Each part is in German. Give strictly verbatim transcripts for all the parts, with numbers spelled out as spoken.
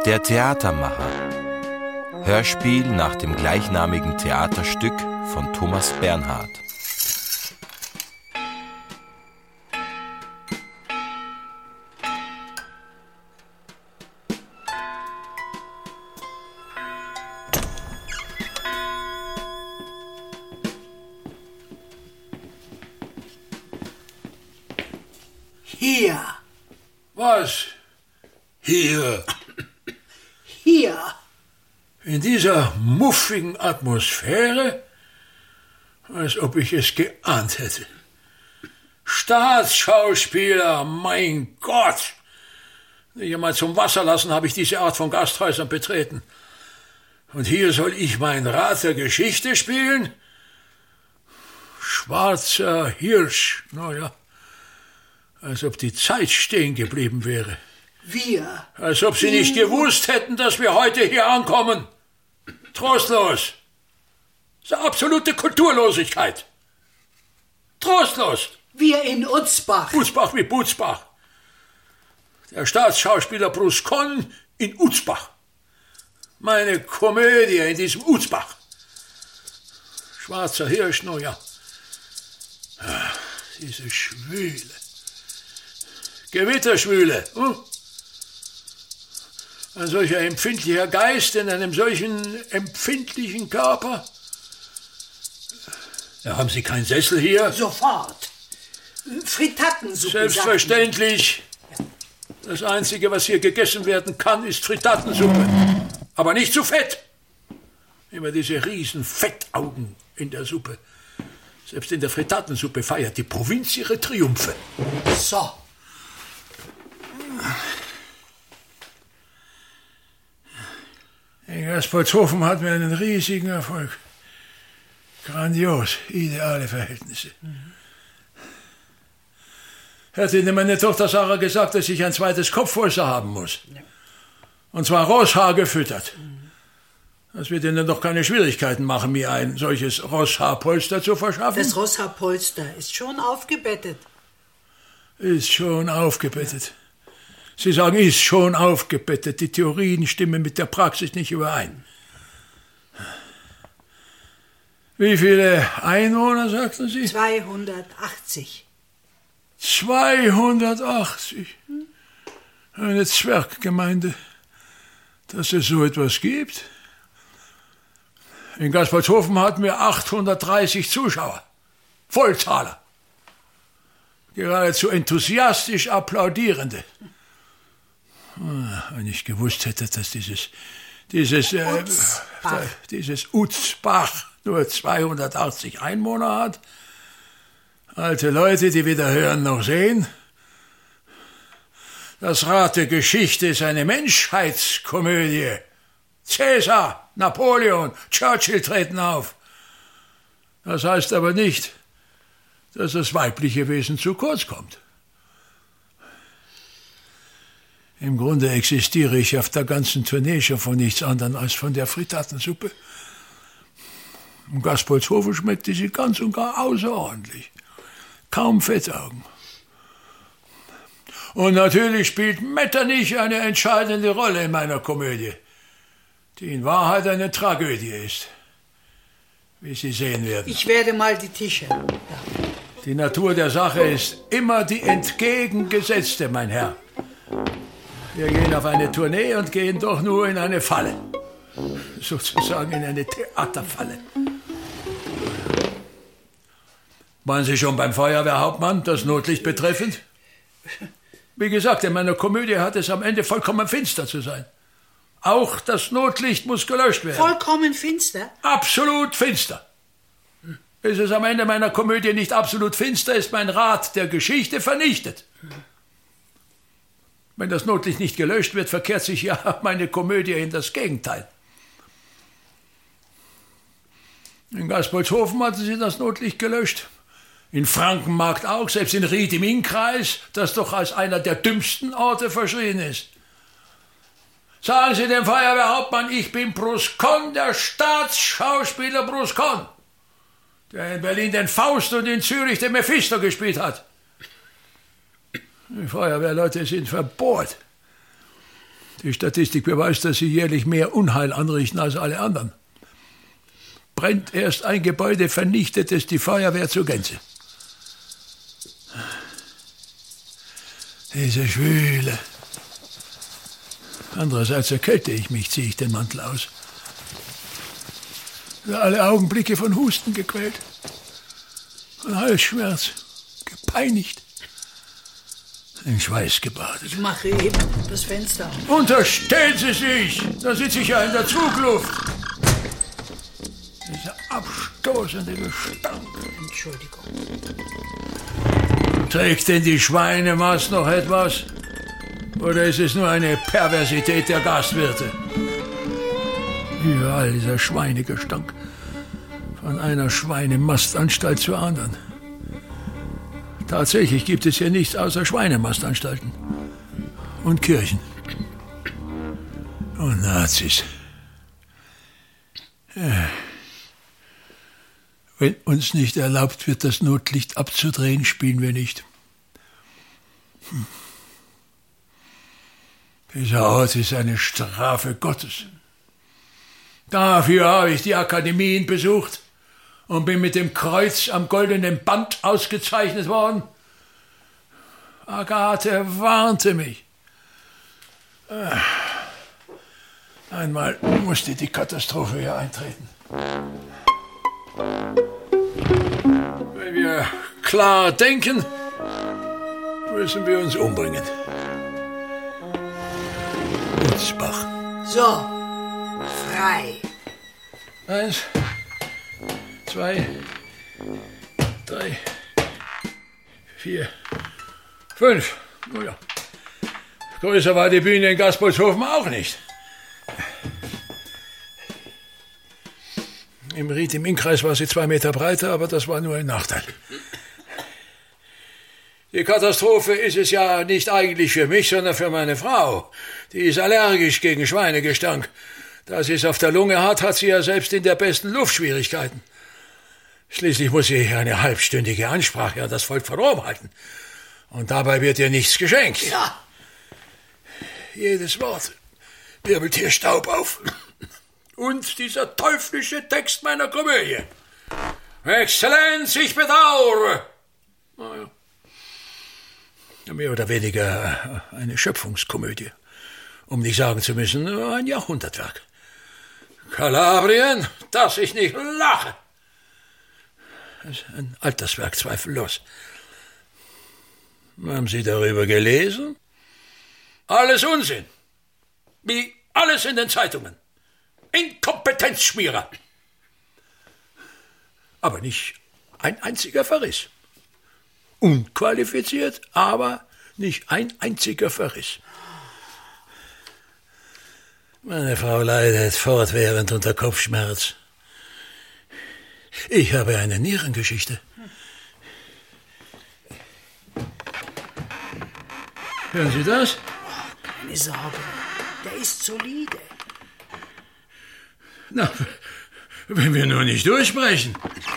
Der Theatermacher. Hörspiel nach dem gleichnamigen Theaterstück von Thomas Bernhard. Hier. Was? Hier? Hier. In dieser muffigen Atmosphäre? Als ob ich es geahnt hätte. Staatsschauspieler, mein Gott! Nicht einmal zum Wasser lassen habe ich diese Art von Gasthäusern betreten. Und hier soll ich mein Rat der Geschichte spielen? Schwarzer Hirsch, naja. Als ob die Zeit stehen geblieben wäre. Wir. Als ob Sie nicht gewusst hätten, dass wir heute hier ankommen. Trostlos. Das ist eine absolute Kulturlosigkeit. Trostlos. Wir in Utzbach. Utzbach wie Butzbach. Der Staatsschauspieler Bruscon in Utzbach. Meine Komödie in diesem Utzbach. Schwarzer Hirsch, no ja. Ach, diese Schwüle. Gewitterschwüle. Hm? Ein solcher empfindlicher Geist in einem solchen empfindlichen Körper. Ja, haben Sie keinen Sessel hier? Sofort. Frittatensuppe. Selbstverständlich. Das Einzige, was hier gegessen werden kann, ist Frittatensuppe. Aber nicht zu fett. Immer diese riesen Fettaugen in der Suppe. Selbst in der Frittatensuppe feiert die Provinz ihre Triumphe. So. In Gaspolzhofen hatten wir einen riesigen Erfolg. Grandios, ideale Verhältnisse. Mhm. Hätte Ihnen meine Tochter Sarah gesagt, dass ich ein zweites Kopfpolster haben muss. Ja. Und zwar Rosshaar gefüttert. Mhm. Das wird Ihnen doch keine Schwierigkeiten machen, mir ein solches Rosshaarpolster zu verschaffen. Das Rosshaarpolster ist schon aufgebettet. Ist schon aufgebettet. Ja. Sie sagen, ist schon aufgebettet. Die Theorien stimmen mit der Praxis nicht überein. Wie viele Einwohner, sagten Sie? zweihundertachtzig. zweihundertachtzig? Eine Zwerggemeinde, dass es so etwas gibt. In Gaspolzhofen hatten wir achthundertdreißig Zuschauer. Vollzahler. Geradezu enthusiastisch Applaudierende. Wenn ich gewusst hätte, dass dieses, dieses, äh, Utzbach. dieses Utzbach nur zweihundertachtzig Einwohner hat. Alte Leute, die weder hören noch sehen. Das Rad der Geschichte ist eine Menschheitskomödie. Cäsar, Napoleon, Churchill treten auf. Das heißt aber nicht, dass das weibliche Wesen zu kurz kommt. Im Grunde existiere ich auf der ganzen Tournee schon von nichts anderem als von der Frittatensuppe. In Gaspolzhofen schmeckte sie ganz und gar außerordentlich. Kaum Fettaugen. Und natürlich spielt Metternich eine entscheidende Rolle in meiner Komödie, die in Wahrheit eine Tragödie ist, wie Sie sehen werden. Ich werde mal die Tische. Ja. Die Natur der Sache ist immer die entgegengesetzte, mein Herr. Wir gehen auf eine Tournee und gehen doch nur in eine Falle. Sozusagen in eine Theaterfalle. Waren Sie schon beim Feuerwehrhauptmann, das Notlicht betreffend? Wie gesagt, in meiner Komödie hat es am Ende vollkommen finster zu sein. Auch das Notlicht muss gelöscht werden. Vollkommen finster? Absolut finster. Ist es am Ende meiner Komödie nicht absolut finster, ist mein Rat der Geschichte vernichtet. Wenn das Notlicht nicht gelöscht wird, verkehrt sich ja meine Komödie in das Gegenteil. In Gaspolzhofen hatten sie das Notlicht gelöscht. In Frankenmarkt auch, selbst in Ried im Innkreis, das doch als einer der dümmsten Orte verschrien ist. Sagen Sie dem Feuerwehrhauptmann, ich bin Bruscon, der Staatsschauspieler Bruscon, der in Berlin den Faust und in Zürich den Mephisto gespielt hat. Die Feuerwehrleute sind verbohrt. Die Statistik beweist, dass sie jährlich mehr Unheil anrichten als alle anderen. Brennt erst ein Gebäude, vernichtet es die Feuerwehr zur Gänze. Diese Schwüle. Andererseits erkälte ich mich, ziehe ich den Mantel aus. Alle Augenblicke von Husten gequält, von Halsschmerz, gepeinigt, in Schweiß gebadet. Ich mache eben das Fenster auf. Unterstellen Sie sich! Da sitze ich ja in der Zugluft. Dieser abstoßende Gestank. Entschuldigung. Trägt denn die Schweinemast noch etwas? Oder ist es nur eine Perversität der Gastwirte? Überall dieser Schweinegestank. Von einer Schweinemastanstalt zur anderen. Tatsächlich gibt es hier nichts außer Schweinemastanstalten. Und Kirchen. Und Nazis. Ja. Wenn uns nicht erlaubt wird, das Notlicht abzudrehen, spielen wir nicht. Hm. Dieser Ort ist eine Strafe Gottes. Dafür habe ich die Akademien besucht und bin mit dem Kreuz am goldenen Band ausgezeichnet worden. Agathe warnte mich. Einmal musste die Katastrophe hier eintreten. Wenn wir klar denken, müssen wir uns umbringen. Utzbach. So, frei. Eins, zwei, drei, vier, fünf. Oh ja. Größer war die Bühne in Gaspolshofen auch nicht. Im Ried im Innkreis war sie zwei Meter breiter, aber das war nur ein Nachteil. Die Katastrophe ist es ja nicht eigentlich für mich, sondern für meine Frau. Die ist allergisch gegen Schweinegestank. Da sie es auf der Lunge hat, hat sie ja selbst in der besten Luft Schwierigkeiten. Schließlich muss sie eine halbstündige Ansprache an das Volk von Rom halten. Und dabei wird ihr nichts geschenkt. Ja. Jedes Wort wirbelt hier Staub auf. Und dieser teuflische Text meiner Komödie. Exzellenz, ich bedauere. Naja. Mehr oder weniger eine Schöpfungskomödie. Um nicht sagen zu müssen, ein Jahrhundertwerk. Kalabrien, dass ich nicht lache. Das ist ein Alterswerk, zweifellos. Haben Sie darüber gelesen? Alles Unsinn. Wie alles in den Zeitungen. Inkompetenzschmierer. Aber nicht ein einziger Verriss. Unqualifiziert, aber nicht ein einziger Verriss. Meine Frau leidet fortwährend unter Kopfschmerz. Ich habe eine Nierengeschichte. Hören Sie das? Keine Sorge, der ist solide. Na, wenn wir nur nicht durchbrechen.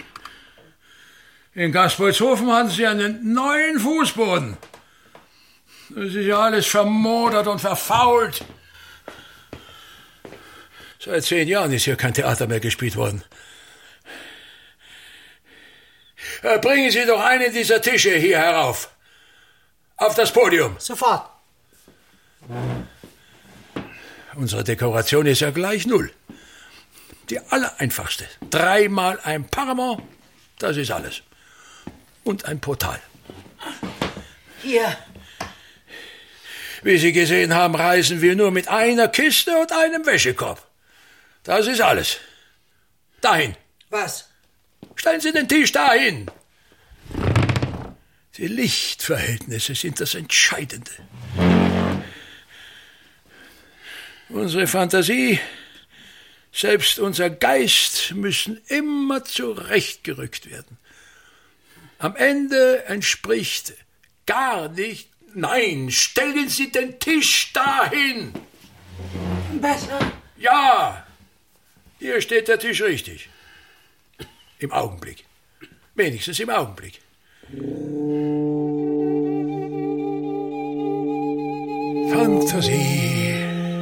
In Gaspolshofen hatten sie einen neuen Fußboden. Das ist ja alles vermodert und verfault. Seit zehn Jahren ist hier kein Theater mehr gespielt worden. Bringen Sie doch einen dieser Tische hier herauf. Auf das Podium. Sofort. Unsere Dekoration ist ja gleich null. Die allereinfachste. Dreimal ein Paramount, das ist alles. Und ein Portal. Hier. Wie Sie gesehen haben, reisen wir nur mit einer Kiste und einem Wäschekorb. Das ist alles. Dahin. Was? Stellen Sie den Tisch dahin. Die Lichtverhältnisse sind das Entscheidende. Unsere Fantasie, selbst unser Geist müssen immer zurechtgerückt werden. Am Ende entspricht gar nicht. Nein, stellen Sie den Tisch dahin. Besser? Ja, hier steht der Tisch richtig. Im Augenblick. Wenigstens im Augenblick. Fantasie.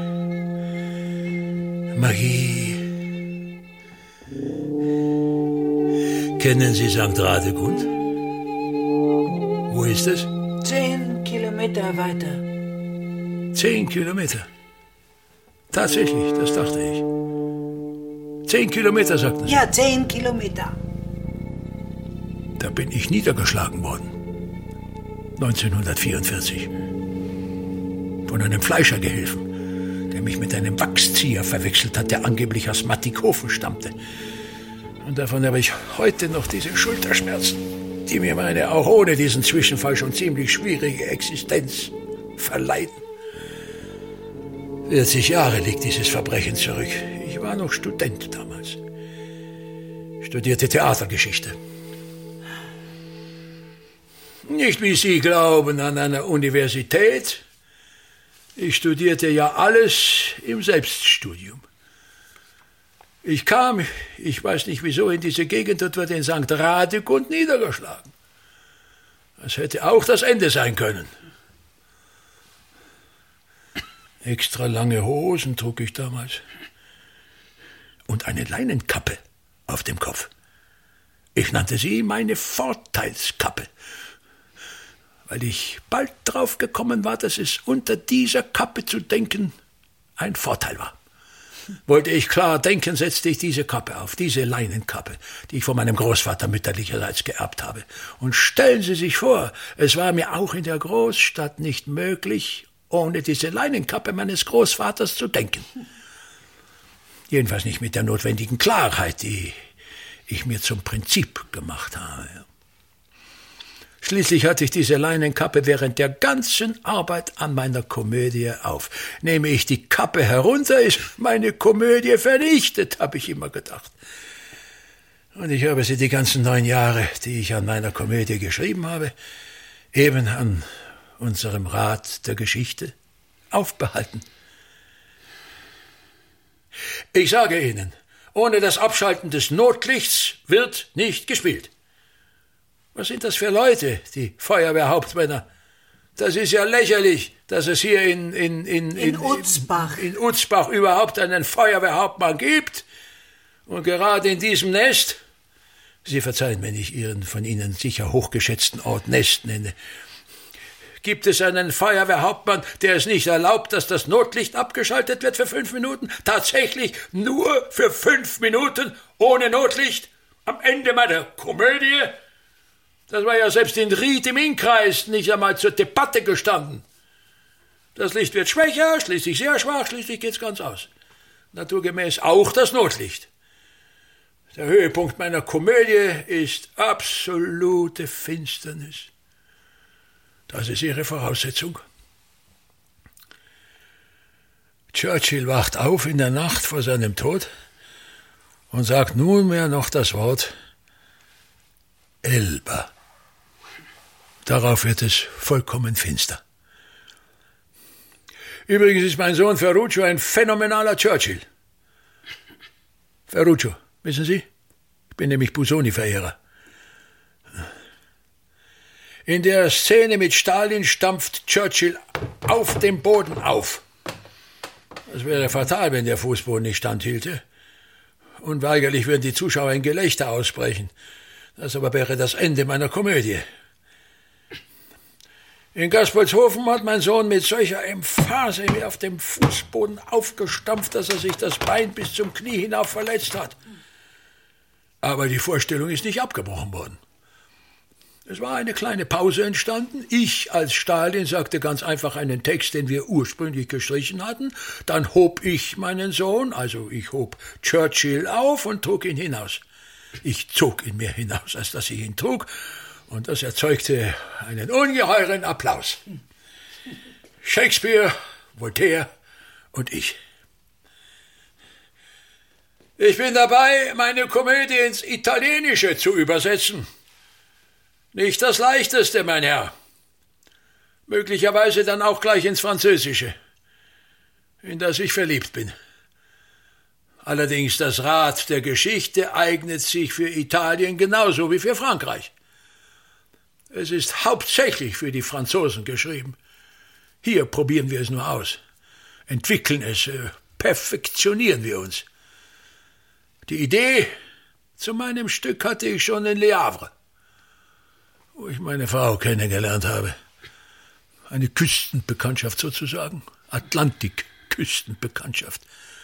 Magie. Kennen Sie Sankt Radegund? Wo ist es? Zehn Kilometer weiter. Zehn Kilometer. Tatsächlich, das dachte ich. Zehn Kilometer, sagten Sie. Ja, zehn Kilometer. Da bin ich niedergeschlagen worden. neunzehnhundertvierundvierzig. Von einem Fleischergehilfen, der mich mit einem Wachszieher verwechselt hat, der angeblich aus Mattighofen stammte. Und davon habe ich heute noch diese Schulterschmerzen, die mir meine auch ohne diesen Zwischenfall schon ziemlich schwierige Existenz verleiden. vierzig Jahre liegt dieses Verbrechen zurück. Ich war noch Student damals. Studierte Theatergeschichte. Nicht wie Sie glauben an einer Universität. Ich studierte ja alles im Selbststudium. Ich kam, ich weiß nicht wieso, in diese Gegend und wurde in Sankt Radegund niedergeschlagen. Das hätte auch das Ende sein können. Extra lange Hosen trug ich damals. Und eine Leinenkappe auf dem Kopf. Ich nannte sie meine Vorteilskappe, weil ich bald drauf gekommen war, dass es unter dieser Kappe zu denken ein Vorteil war. Wollte ich klar denken, setzte ich diese Kappe auf, diese Leinenkappe, die ich von meinem Großvater mütterlicherseits geerbt habe. Und stellen Sie sich vor, es war mir auch in der Großstadt nicht möglich, ohne diese Leinenkappe meines Großvaters zu denken. Jedenfalls nicht mit der notwendigen Klarheit, die ich mir zum Prinzip gemacht habe. Schließlich hatte ich diese Leinenkappe während der ganzen Arbeit an meiner Komödie auf. Nehme ich die Kappe herunter, ist meine Komödie vernichtet, habe ich immer gedacht. Und ich habe sie die ganzen neun Jahre, die ich an meiner Komödie geschrieben habe, eben an unserem Rat der Geschichte aufbehalten. Ich sage Ihnen, ohne das Abschalten des Notlichts wird nicht gespielt. Was sind das für Leute, die Feuerwehrhauptmänner? Das ist ja lächerlich, dass es hier in, in, in, in, in Utzbach. In, in Utzbach überhaupt einen Feuerwehrhauptmann gibt. Und gerade in diesem Nest, Sie verzeihen, wenn ich Ihren von Ihnen sicher hochgeschätzten Ort Nest nenne, gibt es einen Feuerwehrhauptmann, der es nicht erlaubt, dass das Notlicht abgeschaltet wird für fünf Minuten? Tatsächlich nur für fünf Minuten ohne Notlicht? Am Ende meiner Komödie? Das war ja selbst in Ried im Innkreis nicht einmal zur Debatte gestanden. Das Licht wird schwächer, schließlich sehr schwach, schließlich geht's ganz aus. Naturgemäß auch das Notlicht. Der Höhepunkt meiner Komödie ist absolute Finsternis. Das ist Ihre Voraussetzung. Churchill wacht auf in der Nacht vor seinem Tod und sagt nunmehr noch das Wort Elba. Darauf wird es vollkommen finster. Übrigens ist mein Sohn Ferruccio ein phänomenaler Churchill. Ferruccio, wissen Sie? Ich bin nämlich Busoni-Verehrer. In der Szene mit Stalin stampft Churchill auf dem Boden auf. Das wäre fatal, wenn der Fußboden nicht standhielte. Unweigerlich würden die Zuschauer in Gelächter ausbrechen. Das aber wäre das Ende meiner Komödie. In Gaspolshofen hat mein Sohn mit solcher Emphase mir auf dem Fußboden aufgestampft, dass er sich das Bein bis zum Knie hinauf verletzt hat. Aber die Vorstellung ist nicht abgebrochen worden. Es war eine kleine Pause entstanden. Ich als Stalin sagte ganz einfach einen Text, den wir ursprünglich gestrichen hatten. Dann hob ich meinen Sohn, also ich hob Churchill auf und trug ihn hinaus. Ich zog ihn mir hinaus, als dass ich ihn trug, und das erzeugte einen ungeheuren Applaus. Shakespeare, Voltaire und ich. Ich bin dabei, meine Komödie ins Italienische zu übersetzen. Nicht das Leichteste, mein Herr. Möglicherweise dann auch gleich ins Französische, in das ich verliebt bin. Allerdings das Rad der Geschichte eignet sich für Italien genauso wie für Frankreich. Es ist hauptsächlich für die Franzosen geschrieben. Hier probieren wir es nur aus, entwickeln es, perfektionieren wir uns. Die Idee zu meinem Stück hatte ich schon in Le Havre, wo ich meine Frau kennengelernt habe. Eine Küstenbekanntschaft sozusagen, Atlantik-Küstenbekanntschaft.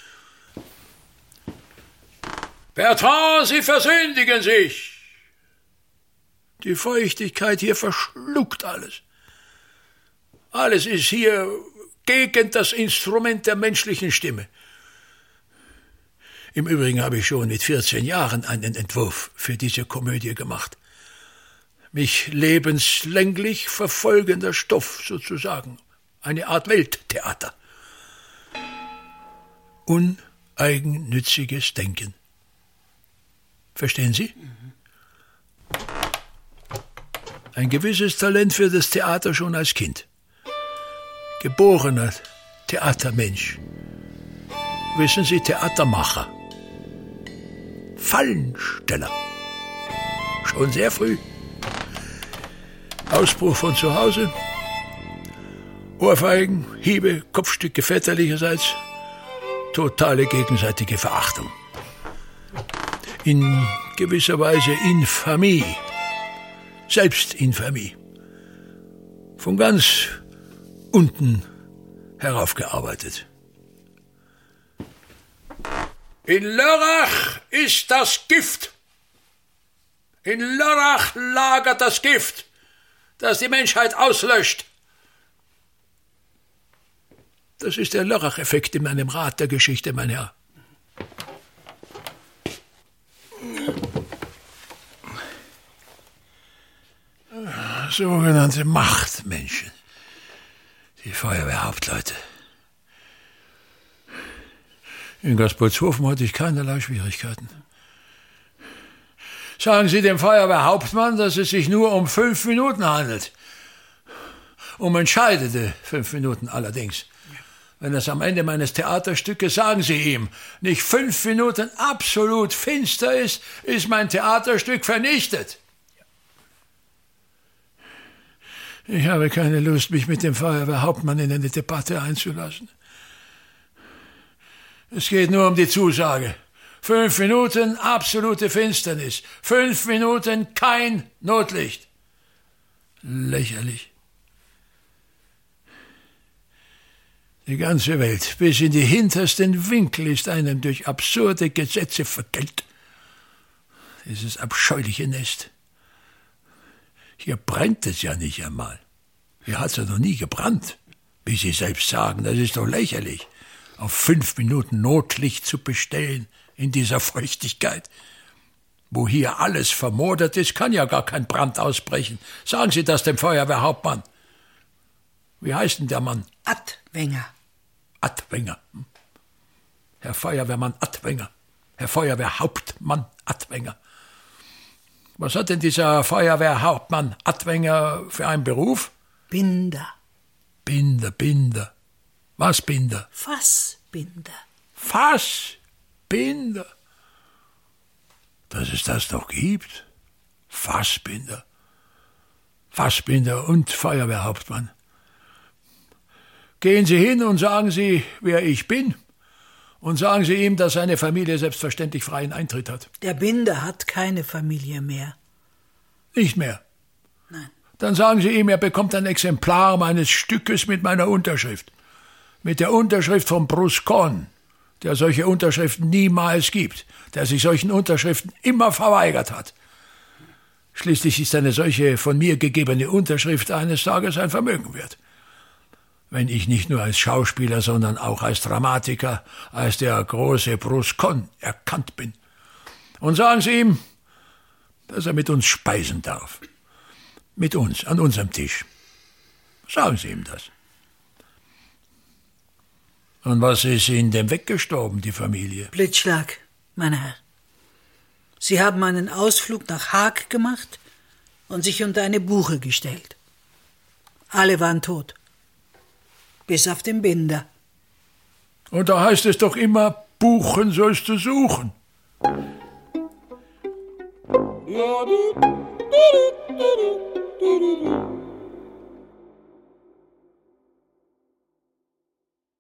Bertrand, Sie versündigen sich! Die Feuchtigkeit hier verschluckt alles. Alles ist hier gegen das Instrument der menschlichen Stimme. Im Übrigen habe ich schon mit vierzehn Jahren einen Entwurf für diese Komödie gemacht. Mich lebenslänglich verfolgender Stoff sozusagen. Eine Art Welttheater. Uneigennütziges Denken. Verstehen Sie? Mhm. Ein gewisses Talent für das Theater schon als Kind. Geborener Theatermensch. Wissen Sie, Theatermacher. Fallensteller. Schon sehr früh. Ausbruch von zu Hause. Ohrfeigen, Hiebe, Kopfstücke väterlicherseits. Totale gegenseitige Verachtung. In gewisser Weise Infamie. Selbstinfamie. Von ganz unten heraufgearbeitet. In Lörrach ist das Gift. In Lörrach lagert das Gift, das die Menschheit auslöscht. Das ist der Lörrach-Effekt in meinem Rat der Geschichte, mein Herr. Sogenannte Machtmenschen. Die Feuerwehrhauptleute. In Gaspolzhofen hatte ich keinerlei Schwierigkeiten. Sagen Sie dem Feuerwehrhauptmann, dass es sich nur um fünf Minuten handelt. Um entscheidende fünf Minuten allerdings. Wenn es am Ende meines Theaterstückes, sagen Sie ihm, nicht fünf Minuten absolut finster ist, ist mein Theaterstück vernichtet. Ich habe keine Lust, mich mit dem Feuerwehrhauptmann in eine Debatte einzulassen. Es geht nur um die Zusage. Fünf Minuten absolute Finsternis. Fünf Minuten kein Notlicht. Lächerlich. Die ganze Welt, bis in die hintersten Winkel, ist einem durch absurde Gesetze vergällt. Dieses abscheuliche Nest. Hier brennt es ja nicht einmal. Hier hat es ja noch nie gebrannt. Wie Sie selbst sagen, das ist doch lächerlich, auf fünf Minuten Notlicht zu bestellen in dieser Feuchtigkeit. Wo hier alles vermodert ist, kann ja gar kein Brand ausbrechen. Sagen Sie das dem Feuerwehrhauptmann. Wie heißt denn der Mann? Adwenger. Adwenger. Herr Feuerwehrmann Adwenger. Herr Feuerwehrhauptmann Adwenger. Was hat denn dieser Feuerwehrhauptmann Adwenger für einen Beruf? Binder. Binder, Binder. Was Binder? Fassbinder. Fassbinder. Dass es das noch gibt? Fassbinder. Fassbinder und Feuerwehrhauptmann. Gehen Sie hin und sagen Sie, wer ich bin. Und sagen Sie ihm, dass seine Familie selbstverständlich freien Eintritt hat. Der Binder hat keine Familie mehr. Nicht mehr? Nein. Dann sagen Sie ihm, er bekommt ein Exemplar meines Stückes mit meiner Unterschrift. Mit der Unterschrift von Bruscon, der solche Unterschriften niemals gibt, der sich solchen Unterschriften immer verweigert hat. Schließlich ist eine solche von mir gegebene Unterschrift eines Tages ein Vermögen wert. Wenn ich nicht nur als Schauspieler, sondern auch als Dramatiker, als der große Bruscon erkannt bin. Und sagen Sie ihm, dass er mit uns speisen darf. Mit uns, an unserem Tisch. Sagen Sie ihm das. Und was ist Ihnen denn weggestorben, die Familie? Blitzschlag, mein Herr. Sie haben einen Ausflug nach Haag gemacht und sich unter eine Buche gestellt. Alle waren tot. Bis auf den Binder. Und da heißt es doch immer, Buchen sollst du suchen. Ja,